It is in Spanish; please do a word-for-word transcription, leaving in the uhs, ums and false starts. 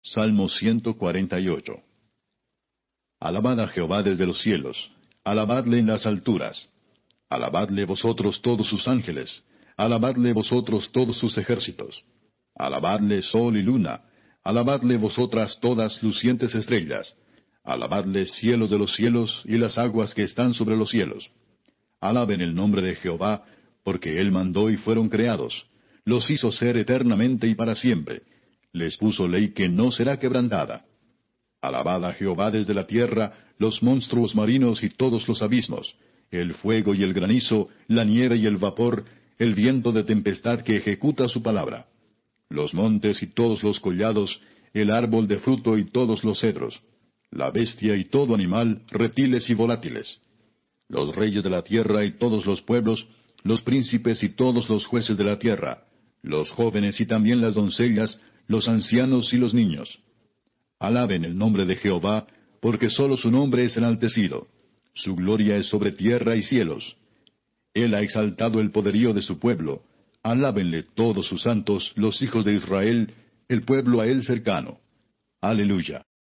Salmo ciento cuarenta y ocho. Alabad a Jehová desde los cielos, alabadle en las alturas. Alabadle vosotros todos sus ángeles, alabadle vosotros todos sus ejércitos. Alabadle sol y luna, alabadle vosotras todas lucientes estrellas. Alabadle cielos de los cielos y las aguas que están sobre los cielos. Alaben el nombre de Jehová, porque Él mandó y fueron creados. Los hizo ser eternamente y para siempre. Les puso ley que no será quebrantada. Alabad a Jehová desde la tierra, los monstruos marinos y todos los abismos, el fuego y el granizo, la nieve y el vapor, el viento de tempestad que ejecuta su palabra. Los montes y todos los collados, el árbol de fruto y todos los cedros, la bestia y todo animal, reptiles y volátiles. Los reyes de la tierra y todos los pueblos, los príncipes y todos los jueces de la tierra, los jóvenes y también las doncellas, los ancianos y los niños. Alaben el nombre de Jehová, porque sólo su nombre es enaltecido. Su gloria es sobre tierra y cielos. Él ha exaltado el poderío de su pueblo. Alábenle todos sus santos, los hijos de Israel, el pueblo a él cercano. Aleluya.